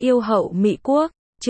Yêu hậu Mỹ Quốc,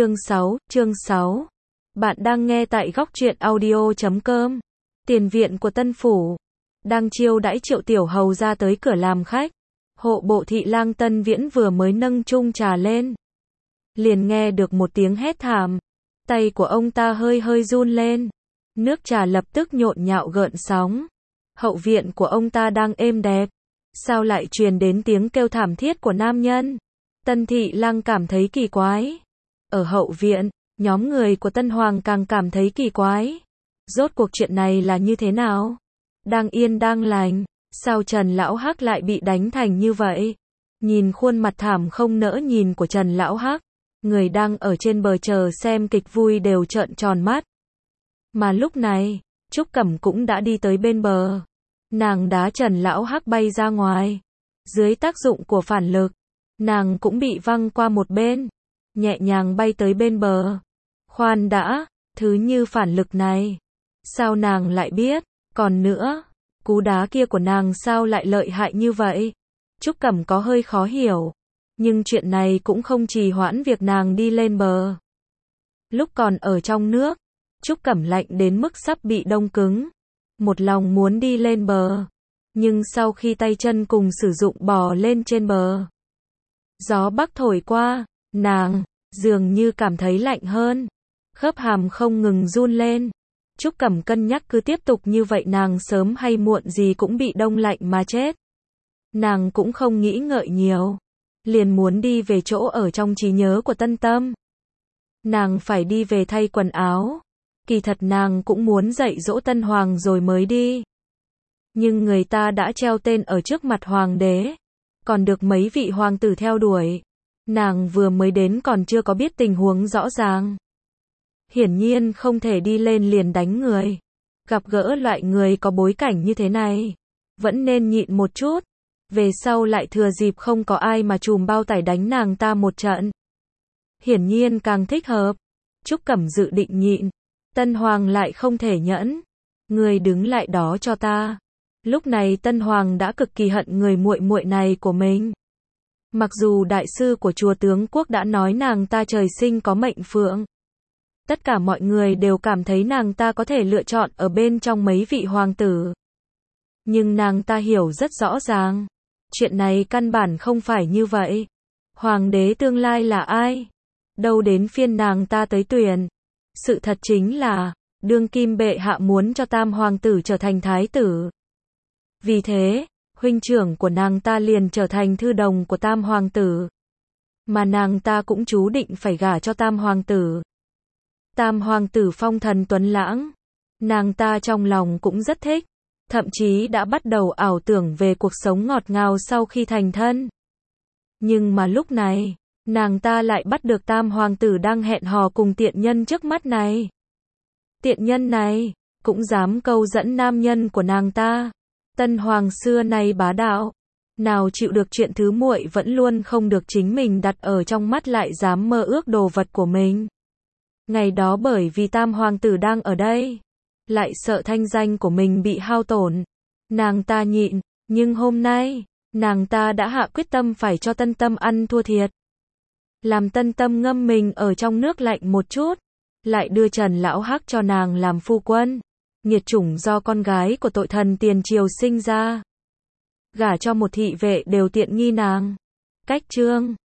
chương 6. Bạn đang nghe tại góc truyện audio.com. Tiền viện của Tân Phủ đang chiêu đãi Triệu Tiểu Hầu ra tới cửa làm khách. Hộ bộ thị lang Tân Viễn vừa mới nâng chung trà lên, liền nghe được một tiếng hét thảm. Tay của ông ta hơi hơi run lên. Nước trà lập tức nhộn nhạo gợn sóng. Hậu viện của ông ta đang êm đẹp, sao lại truyền đến tiếng kêu thảm thiết của nam nhân? Tân thị lang cảm thấy kỳ quái. Ở hậu viện, nhóm người của Tân Hoàng càng cảm thấy kỳ quái. Rốt cuộc chuyện này là như thế nào? Đang yên đang lành, sao Trần Lão Hắc lại bị đánh thành như vậy? Nhìn khuôn mặt thảm không nỡ nhìn của Trần Lão Hắc, người đang ở trên bờ chờ xem kịch vui đều trợn tròn mắt. Mà lúc này, Trúc Cẩm cũng đã đi tới bên bờ. Nàng đá Trần Lão Hắc bay ra ngoài. Dưới tác dụng của phản lực, nàng cũng bị văng qua một bên, nhẹ nhàng bay tới bên bờ. Khoan đã, thứ như phản lực này, sao nàng lại biết? Còn nữa, cú đá kia của nàng sao lại lợi hại như vậy? Trúc Cẩm có hơi khó hiểu, nhưng chuyện này cũng không trì hoãn việc nàng đi lên bờ. Lúc còn ở trong nước, Trúc Cẩm lạnh đến mức sắp bị đông cứng, một lòng muốn đi lên bờ, nhưng sau khi tay chân cùng sử dụng bò lên trên bờ, gió bắc thổi qua, nàng dường như cảm thấy lạnh hơn, khớp hàm không ngừng run lên. Trúc Cẩm cân nhắc cứ tiếp tục như vậy nàng sớm hay muộn gì cũng bị đông lạnh mà chết. Nàng cũng không nghĩ ngợi nhiều, liền muốn đi về chỗ ở trong trí nhớ của Tân Tâm. Nàng phải đi về thay quần áo. Kỳ thật nàng cũng muốn dạy dỗ Tân Hoàng rồi mới đi. Nhưng người ta đã treo tên ở trước mặt Hoàng đế, còn được mấy vị hoàng tử theo đuổi. Nàng vừa mới đến còn chưa có biết tình huống rõ ràng. Hiển nhiên không thể đi lên liền đánh người. Gặp gỡ loại người có bối cảnh như thế này, vẫn nên nhịn một chút. Về sau lại thừa dịp không có ai mà chùm bao tải đánh nàng ta một trận. Hiển nhiên càng thích hợp. Trúc Cẩm dự định nhịn. Tân Hoàng lại không thể nhẫn. Người đứng lại đó cho ta. Lúc này Tân Hoàng đã cực kỳ hận người muội muội này của mình. Mặc dù đại sư của chùa Tướng Quốc đã nói nàng ta trời sinh có mệnh phượng. Tất cả mọi người đều cảm thấy nàng ta có thể lựa chọn ở bên trong mấy vị hoàng tử. Nhưng nàng ta hiểu rất rõ ràng. Chuyện này căn bản không phải như vậy. Hoàng đế tương lai là ai? Đâu đến phiên nàng ta tới tuyển. Sự thật chính là, đương kim bệ hạ muốn cho tam hoàng tử trở thành thái tử. Vì thế, huynh trưởng của nàng ta liền trở thành thư đồng của tam hoàng tử. Mà nàng ta cũng chú định phải gả cho tam hoàng tử. Tam hoàng tử phong thần tuấn lãng. Nàng ta trong lòng cũng rất thích. Thậm chí đã bắt đầu ảo tưởng về cuộc sống ngọt ngào sau khi thành thân. Nhưng mà lúc này, nàng ta lại bắt được tam hoàng tử đang hẹn hò cùng tiện nhân trước mắt này. Tiện nhân này, cũng dám câu dẫn nam nhân của nàng ta. Tân Hoàng xưa nay bá đạo. Nào chịu được chuyện thứ muội vẫn luôn không được chính mình đặt ở trong mắt lại dám mơ ước đồ vật của mình. Ngày đó bởi vì tam hoàng tử đang ở đây, lại sợ thanh danh của mình bị hao tổn. Nàng ta nhịn, nhưng hôm nay, nàng ta đã hạ quyết tâm phải cho Tân Tâm ăn thua thiệt. Làm Tân Tâm ngâm mình ở trong nước lạnh một chút, lại đưa Trần Lão Hắc cho nàng làm phu quân. Nghiệt chủng do con gái của tội thần tiền triều sinh ra. Gả cho một thị vệ đều tiện nghi nàng. Cách chương